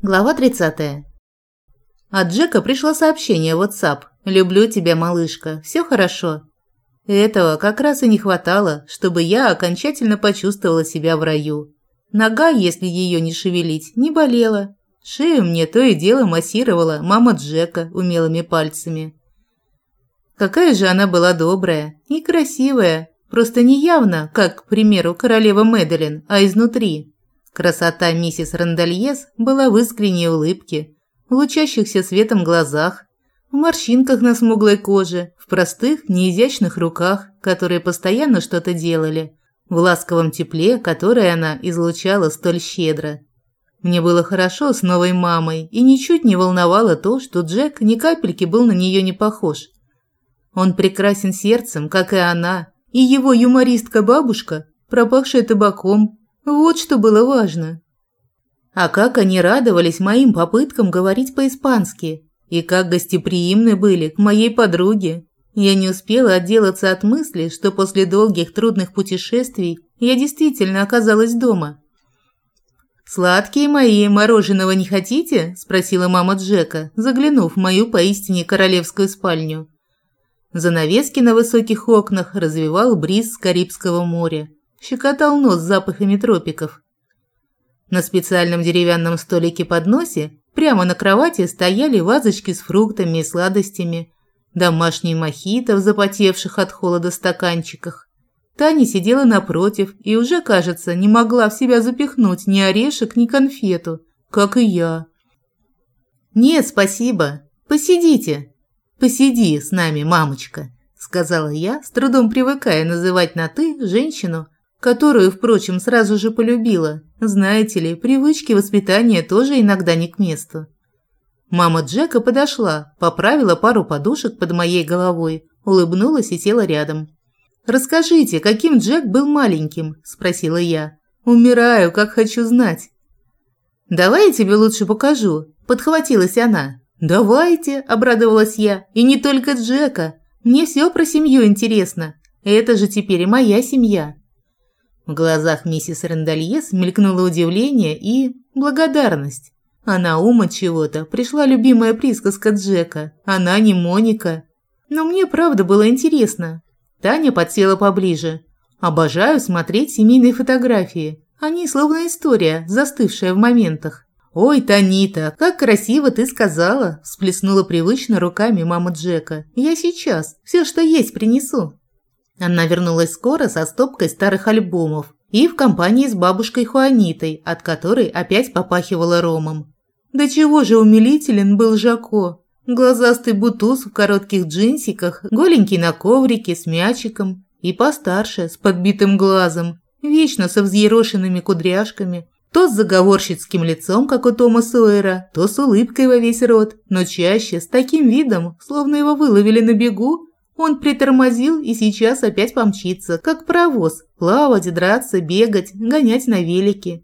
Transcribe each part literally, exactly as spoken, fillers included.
Глава тридцатая. От Джека пришло сообщение в WhatsApp. «Люблю тебя, малышка. Все хорошо». Этого как раз и не хватало, чтобы я окончательно почувствовала себя в раю. Нога, если ее не шевелить, не болела. Шею мне то и дело массировала мама Джека умелыми пальцами. Какая же она была добрая и красивая. Просто не явно, как, к примеру, королева Мэдалин, а изнутри. Красота миссис Рандальес была в искренней улыбке, в лучащихся светом глазах, в морщинках на смуглой коже, в простых, неизящных руках, которые постоянно что-то делали, в ласковом тепле, которое она излучала столь щедро. Мне было хорошо с новой мамой, и ничуть не волновало то, что Джек ни капельки был на нее не похож. Он прекрасен сердцем, как и она, и его юмористка-бабушка, пропахшая табаком. Вот что было важно. А как они радовались моим попыткам говорить по-испански, и как гостеприимны были к моей подруге. Я не успела отделаться от мысли, что после долгих трудных путешествий я действительно оказалась дома. «Сладкие мои, мороженого не хотите?» – спросила мама Джека, заглянув в мою поистине королевскую спальню. Занавески на высоких окнах развевал бриз с Карибского моря. Щекотал нос запахами тропиков. На специальном деревянном столике-подносе прямо на кровати стояли вазочки с фруктами и сладостями, домашний мохито в запотевших от холода стаканчиках. Таня сидела напротив и уже, кажется, не могла в себя запихнуть ни орешек, ни конфету, как и я. «Нет, спасибо. Посидите. Посиди с нами, мамочка», – сказала я, с трудом привыкая называть на «ты» женщину, которую, впрочем, сразу же полюбила. Знаете ли, привычки воспитания тоже иногда не к месту. Мама Джека подошла, поправила пару подушек под моей головой, улыбнулась и села рядом. «Расскажите, каким Джек был маленьким?» – спросила я. «Умираю, как хочу знать». «Давай я тебе лучше покажу», – подхватилась она. «Давайте», – обрадовалась я, – «и не только Джека. Мне все про семью интересно. Это же теперь и моя семья». В глазах миссис Рандальес мелькнуло удивление и благодарность. А на ум от чего-то пришла любимая присказка Джека. Она не Моника. Но мне правда было интересно. Таня подсела поближе. Обожаю смотреть семейные фотографии. Они словно история, застывшая в моментах. «Ой, Танита, как красиво ты сказала!» – всплеснула привычно руками мама Джека. «Я сейчас. Все, что есть, принесу». Она вернулась скоро со стопкой старых альбомов и в компании с бабушкой Хуанитой, от которой опять попахивало ромом. Да чего же умилителен был Жако. Глазастый бутуз в коротких джинсиках, голенький на коврике с мячиком и постарше, с подбитым глазом, вечно со взъерошенными кудряшками, то с заговорщицким лицом, как у Тома Сойера, то с улыбкой во весь рот, но чаще с таким видом, словно его выловили на бегу. Он притормозил и сейчас опять помчится, как паровоз, плавать, драться, бегать, гонять на велике.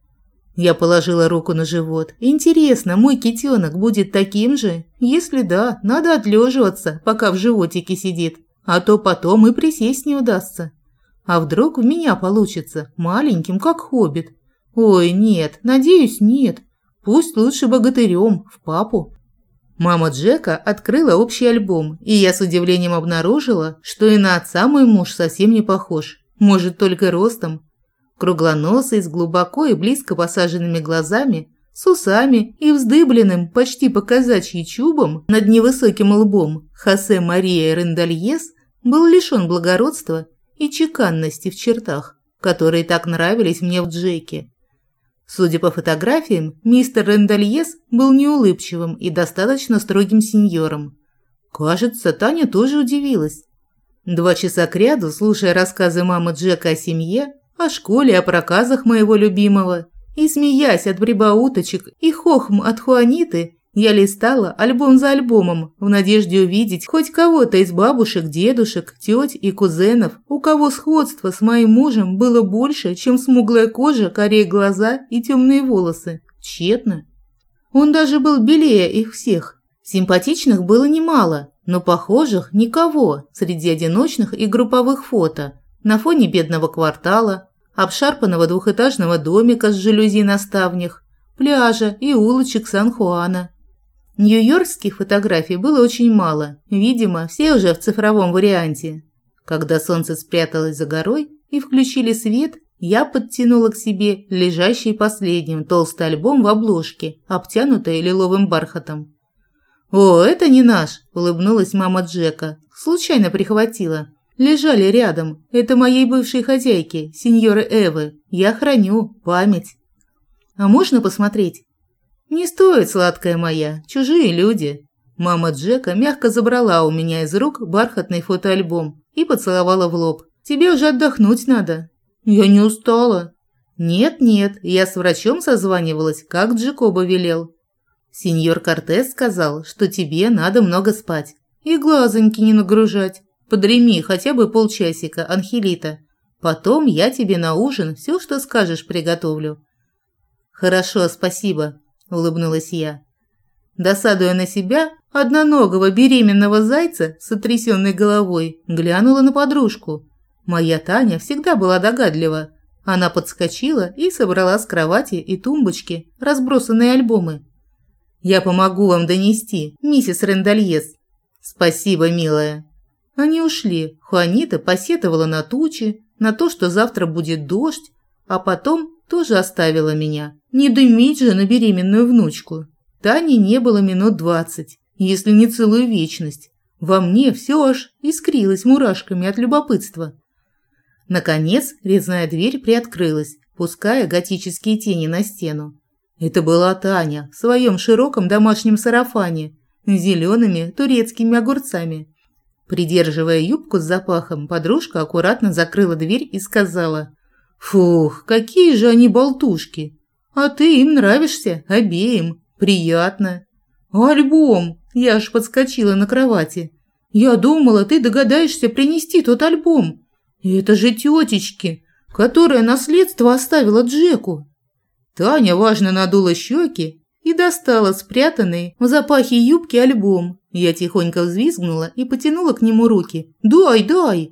Я положила руку на живот. Интересно, мой китенок будет таким же? Если да, надо отлеживаться, пока в животике сидит, а то потом и присесть не удастся. А вдруг в меня получится, маленьким, как хоббит? Ой, нет, надеюсь, нет. Пусть лучше богатырем, в папу. Мама Джека открыла общий альбом, и я с удивлением обнаружила, что и на отца мой муж совсем не похож, может, только ростом. Круглоносый, с глубоко и близко посаженными глазами, с усами и вздыбленным, почти по-казачьи чубом над невысоким лбом, Хосе Мария Рандальес был лишен благородства и чеканности в чертах, которые так нравились мне в Джеке. Судя по фотографиям, мистер Рандальес был неулыбчивым и достаточно строгим сеньором. Кажется, Таня тоже удивилась. Два часа кряду, слушая рассказы мамы Джека о семье, о школе, о проказах моего любимого, и смеясь от прибауточек и хохм от Хуаниты, я листала альбом за альбомом в надежде увидеть хоть кого-то из бабушек, дедушек, тёть и кузенов, у кого сходство с моим мужем было больше, чем смуглая кожа, карие глаза и темные волосы. Тщетно. Он даже был белее их всех. Симпатичных было немало, но похожих никого среди одиночных и групповых фото на фоне бедного квартала, обшарпанного двухэтажного домика с жалюзи на ставнях, пляжа и улочек Сан-Хуана. Нью-йоркских фотографий было очень мало, видимо, все уже в цифровом варианте. Когда солнце спряталось за горой и включили свет, я подтянула к себе лежащий последним толстый альбом в обложке, обтянутый лиловым бархатом. «О, это не наш», – улыбнулась мама Джека. «Случайно прихватила. Лежали рядом. Это моей бывшей хозяйки, сеньоры Эвы. Я храню память». «А можно посмотреть?» «Не стоит, сладкая моя. Чужие люди». Мама Джека мягко забрала у меня из рук бархатный фотоальбом и поцеловала в лоб. «Тебе уже отдохнуть надо». «Я не устала». «Нет-нет, я с врачом созванивалась, как Джекоба велел. Сеньор Кортес сказал, что тебе надо много спать и глазоньки не нагружать. Подреми хотя бы полчасика, Анхелита. Потом я тебе на ужин все, что скажешь, приготовлю». «Хорошо, спасибо», – улыбнулась я. Досадуя на себя, одноногого беременного зайца с сотрясенной головой глянула на подружку. Моя Таня всегда была догадлива. Она подскочила и собрала с кровати и тумбочки разбросанные альбомы. «Я помогу вам донести, миссис Рендальес». «Спасибо, милая». Они ушли. Хуанита посетовала на тучи, на то, что завтра будет дождь, а потом тоже оставила меня. Не дымить же на беременную внучку. Тани не было минут двадцать, если не целую вечность. Во мне все аж искрилось мурашками от любопытства. Наконец, резная дверь приоткрылась, пуская готические тени на стену. Это была Таня в своем широком домашнем сарафане с зелеными турецкими огурцами. Придерживая юбку с запахом, подружка аккуратно закрыла дверь и сказала: «Фух, какие же они болтушки! А ты им нравишься, обеим, приятно!» «Альбом!» – я аж подскочила на кровати. «Я думала, ты догадаешься принести тот альбом. Это же тетечки, которая наследство оставила Джеку». Таня важно надула щеки и достала спрятанный в запахе юбки альбом. Я тихонько взвизгнула и потянула к нему руки. «Дай, дай!»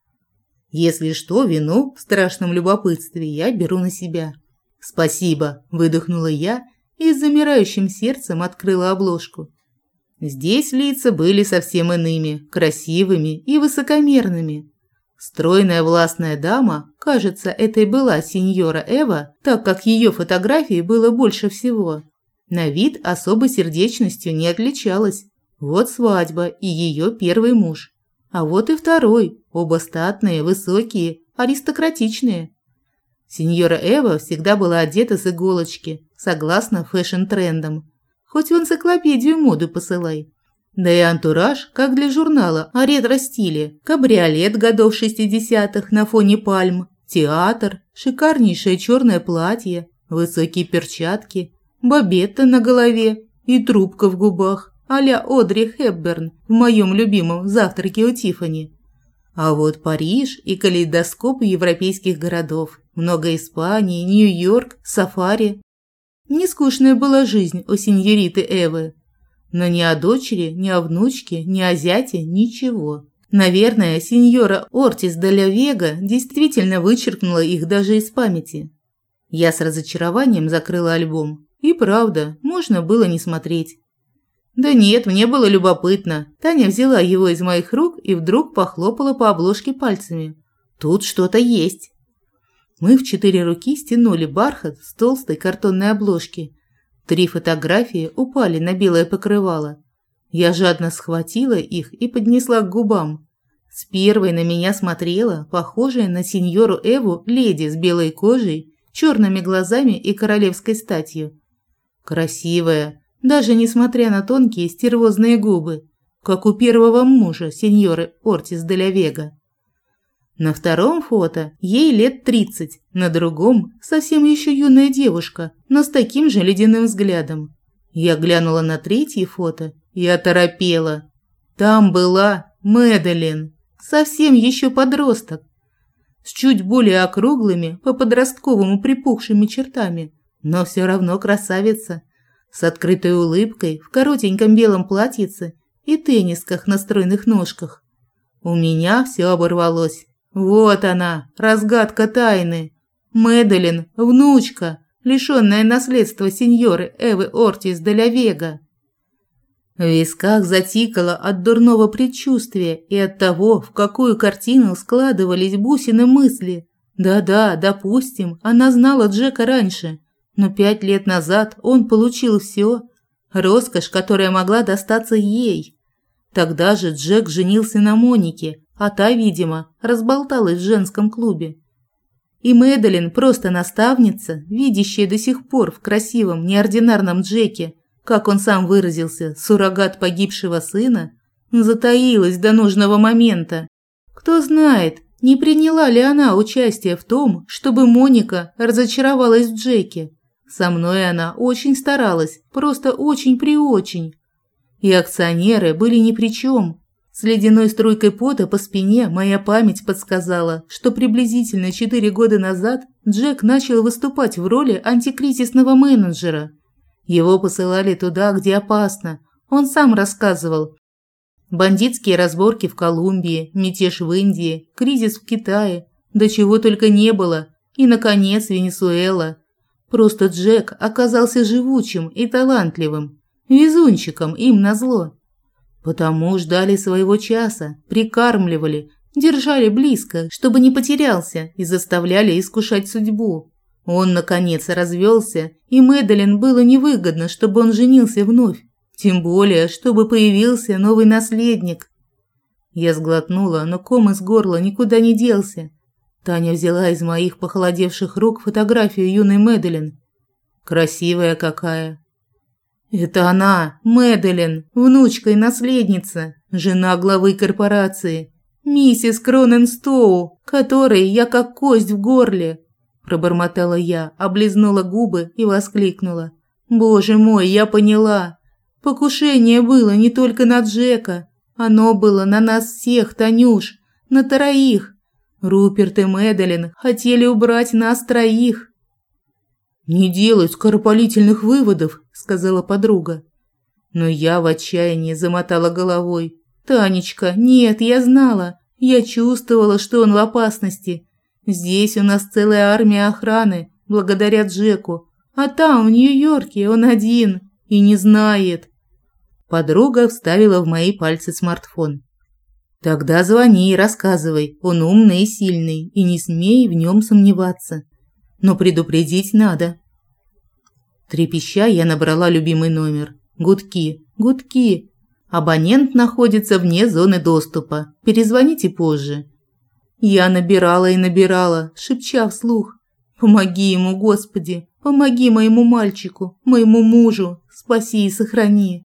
Если что, вину в страшном любопытстве я беру на себя. «Спасибо», – выдохнула я и с замирающим сердцем открыла обложку. Здесь лица были совсем иными, красивыми и высокомерными. Стройная властная дама, кажется, это и была сеньора Эва, так как ее фотографий было больше всего. На вид особой сердечностью не отличалась. Вот свадьба и ее первый муж. А вот и второй, оба статные, высокие, аристократичные. Сеньора Эва всегда была одета с иголочки, согласно фэшн-трендам. Хоть в энциклопедию моды посылай. Да и антураж, как для журнала о ретро-стиле. Кабриолет годов шестидесятых на фоне пальм, театр, шикарнейшее черное платье, высокие перчатки, бобетта на голове и трубка в губах а-ля Одри Хепберн в моем любимом «Завтраке у Тиффани». А вот Париж и калейдоскоп европейских городов. Много Испании, Нью-Йорк, сафари. Нескучная была жизнь у сеньориты Эвы. Но ни о дочери, ни о внучке, ни о зяте ничего. Наверное, сеньора Ортис де ла Вега действительно вычеркнула их даже из памяти. Я с разочарованием закрыла альбом. И правда, можно было не смотреть. Да нет, мне было любопытно. Таня взяла его из моих рук и вдруг похлопала по обложке пальцами. Тут что-то есть. Мы в четыре руки стянули бархат с толстой картонной обложки. Три фотографии упали на белое покрывало. Я жадно схватила их и поднесла к губам. С первой на меня смотрела похожая на сеньору Эву леди с белой кожей, черными глазами и королевской статью. Красивая, даже несмотря на тонкие стервозные губы, как у первого мужа сеньоры Ортис де ла Вега. На втором фото ей лет тридцать, на другом совсем еще юная девушка, но с таким же ледяным взглядом. Я глянула на третье фото и оторопела. Там была Мэдалин, совсем еще подросток, с чуть более округлыми, по-подростковому припухшими чертами, но все равно красавица, с открытой улыбкой, в коротеньком белом платьице и теннисках на стройных ножках. У меня все оборвалось. Вот она, разгадка тайны. Мэдалин, внучка, лишённая наследства сеньоры Эвы Ортис де ла Вега. В висках затикало от дурного предчувствия и от того, в какую картину складывались бусины мысли. Да-да, допустим, она знала Джека раньше, но пять лет назад он получил всё, роскошь, которая могла достаться ей. Тогда же Джек женился на Монике, а та, видимо, разболталась в женском клубе. И Мэдалин, просто наставница, видящая до сих пор в красивом, неординарном Джеке, как он сам выразился, суррогат погибшего сына, затаилась до нужного момента. Кто знает, не приняла ли она участие в том, чтобы Моника разочаровалась в Джеке. Со мной она очень старалась, просто очень-преочень. И акционеры были ни при чем. С ледяной струйкой пота по спине моя память подсказала, что приблизительно четыре года назад Джек начал выступать в роли антикризисного менеджера. Его посылали туда, где опасно. Он сам рассказывал. Бандитские разборки в Колумбии, мятеж в Индии, кризис в Китае, до чего только не было. И, наконец, Венесуэла. Просто Джек оказался живучим и талантливым, везунчиком им назло. Потому ждали своего часа, прикармливали, держали близко, чтобы не потерялся, и заставляли искушать судьбу. Он, наконец, развелся, и Мэдалин было невыгодно, чтобы он женился вновь, тем более, чтобы появился новый наследник. Я сглотнула, но ком из горла никуда не делся. Таня взяла из моих похолодевших рук фотографию юной Мэдалин. Красивая какая. Это она, Мэдалин, внучка и наследница, жена главы корпорации, миссис Кроненстоу, которой я как кость в горле. Пробормотала я, облизнула губы и воскликнула. Боже мой, я поняла. Покушение было не только на Джека. Оно было на нас всех, Танюш, на троих. Руперт и Мэдалин хотели убрать нас троих. «Не делай скоропалительных выводов», – сказала подруга. Но я в отчаянии замотала головой. «Танечка, нет, я знала. Я чувствовала, что он в опасности. Здесь у нас целая армия охраны, благодаря Джеку. А там, в Нью-Йорке, он один и не знает». Подруга вставила в мои пальцы смартфон. «Тогда звони и рассказывай. Он умный и сильный, и не смей в нем сомневаться. Но предупредить надо». Трепеща, я набрала любимый номер. Гудки, гудки. Абонент находится вне зоны доступа. Перезвоните позже. Я набирала и набирала, шепча вслух. Помоги ему, Господи, помоги моему мальчику, моему мужу, спаси и сохрани.